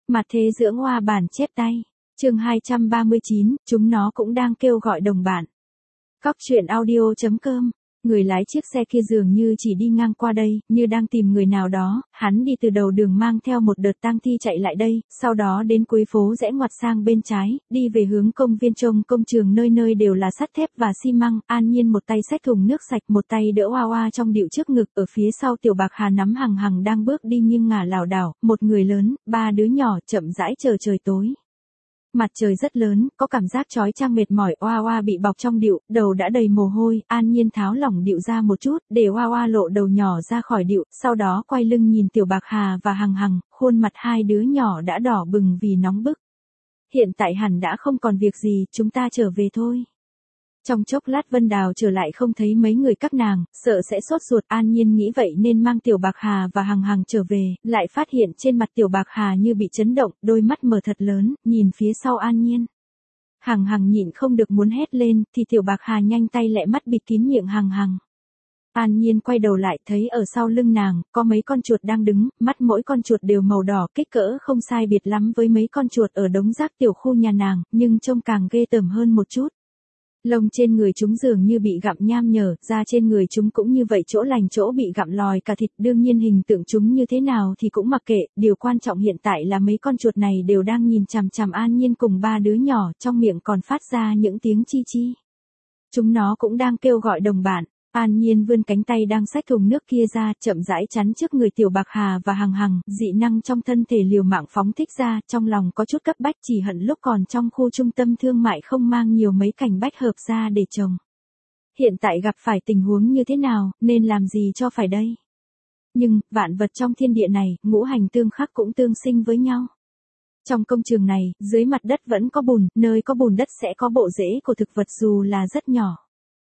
Mặt thế dưỡng hoa bản chép tay. Chương 239, chúng nó cũng đang kêu gọi đồng bạn. Cóc truyện audio.com. Người lái chiếc xe kia dường như chỉ đi ngang qua đây, như đang tìm người nào đó, hắn đi từ đầu đường mang theo một đợt tang thi chạy lại đây, sau đó đến cuối phố rẽ ngoặt sang bên trái, đi về hướng công viên. Trông công trường nơi nơi đều là sắt thép và xi măng. An Nhiên một tay xách thùng nước sạch, một tay đỡ Hoa Hoa trong điệu trước ngực, ở phía sau Tiểu Bạc Hà nắm Hằng Hằng đang bước đi nghiêng ngả lảo đảo, một người lớn, ba đứa nhỏ chậm rãi chờ trời tối. Mặt trời rất lớn, có cảm giác chói chang mệt mỏi. Hoa Hoa bị bọc trong điệu, đầu đã đầy mồ hôi. An Nhiên tháo lỏng điệu ra một chút, để Hoa Hoa lộ đầu nhỏ ra khỏi điệu, sau đó quay lưng nhìn Tiểu Bạc Hà và Hằng Hằng, khuôn mặt hai đứa nhỏ đã đỏ bừng vì nóng bức. Hiện tại hẳn đã không còn việc gì, chúng ta trở về thôi. Trong chốc lát Vân Đào trở lại không thấy mấy người các nàng, sợ sẽ sốt ruột. An Nhiên nghĩ vậy nên mang Tiểu Bạc Hà và Hằng Hằng trở về, lại phát hiện trên mặt Tiểu Bạc Hà như bị chấn động, đôi mắt mở thật lớn, nhìn phía sau An Nhiên. Hằng Hằng nhịn không được muốn hét lên, thì Tiểu Bạc Hà nhanh tay lẹ mắt bịt kín miệng Hằng Hằng. An Nhiên quay đầu lại thấy ở sau lưng nàng, có mấy con chuột đang đứng, mắt mỗi con chuột đều màu đỏ, kích cỡ không sai biệt lắm với mấy con chuột ở đống rác tiểu khu nhà nàng, nhưng trông càng ghê tởm hơn một chút. Lông trên người chúng dường như bị gặm nham nhở, da trên người chúng cũng như vậy, chỗ lành chỗ bị gặm lòi cả thịt. Đương nhiên hình tượng chúng như thế nào thì cũng mặc kệ, điều quan trọng hiện tại là mấy con chuột này đều đang nhìn chằm chằm An Nhiên cùng ba đứa nhỏ, trong miệng còn phát ra những tiếng chi chi. Chúng nó cũng đang kêu gọi đồng bạn. An Nhiên vươn cánh tay đang xách thùng nước kia ra, chậm rãi chắn trước người Tiểu Bạc Hà và Hằng Hằng, dị năng trong thân thể liều mạng phóng thích ra, trong lòng có chút cấp bách, chỉ hận lúc còn trong khu trung tâm thương mại không mang nhiều mấy cành bách hợp ra để trồng. Hiện tại gặp phải tình huống như thế nào, nên làm gì cho phải đây? Nhưng, vạn vật trong thiên địa này, ngũ hành tương khắc cũng tương sinh với nhau. Trong công trường này, dưới mặt đất vẫn có bùn, nơi có bùn đất sẽ có bộ rễ của thực vật dù là rất nhỏ.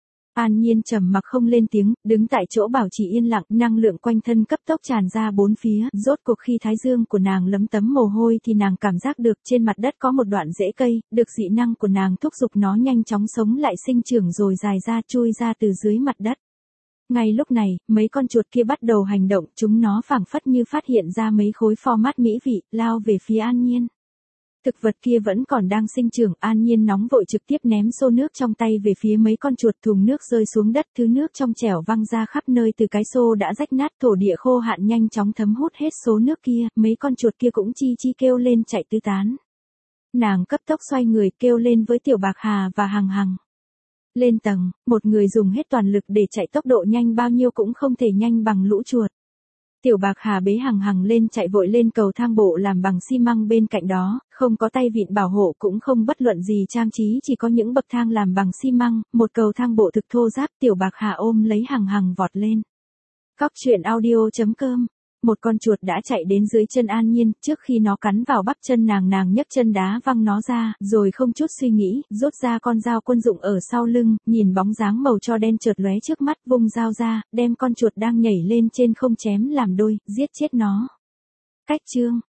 An Nhiên trầm mặc không lên tiếng, đứng tại chỗ bảo trì yên lặng, năng lượng quanh thân cấp tốc tràn ra bốn phía, rốt cuộc khi thái dương của nàng lấm tấm mồ hôi thì nàng cảm giác được trên mặt đất có một đoạn rễ cây, được dị năng của nàng thúc giục nó nhanh chóng sống lại sinh trưởng rồi dài ra chui ra từ dưới mặt đất. Ngay lúc này, mấy con chuột kia bắt đầu hành động, chúng nó phảng phất như phát hiện ra mấy khối format mỹ vị, lao về phía An Nhiên. Thực vật kia vẫn còn đang sinh trưởng. An Nhiên nóng vội trực tiếp ném xô nước trong tay về phía mấy con chuột, thùng nước rơi xuống đất, thứ nước trong trẻo văng ra khắp nơi từ cái xô đã rách nát, thổ địa khô hạn nhanh chóng thấm hút hết số nước kia, mấy con chuột kia cũng chi chi kêu lên chạy tứ tán. Nàng cấp tốc xoay người kêu lên với Tiểu Bạc Hà và Hằng Hằng. Lên tầng, một người dùng hết toàn lực để chạy, tốc độ nhanh bao nhiêu cũng không thể nhanh bằng lũ chuột. Tiểu Bạc Hà bế Hằng Hằng lên, chạy vội lên cầu thang bộ làm bằng xi măng bên cạnh đó, không có tay vịn bảo hộ cũng không bất luận gì trang trí, chỉ có những bậc thang làm bằng xi măng, một cầu thang bộ thực thô ráp. Tiểu Bạc Hà ôm lấy Hằng Hằng vọt lên. Cóc truyện audio.com. Một con chuột đã chạy đến dưới chân An Nhiên, trước khi nó cắn vào bắp chân nàng nhấc chân đá văng nó ra, rồi không chút suy nghĩ, rút ra con dao quân dụng ở sau lưng, nhìn bóng dáng màu tro đen chợt lóe trước mắt, vung dao ra, đem con chuột đang nhảy lên trên không chém làm đôi, giết chết nó. Cách chương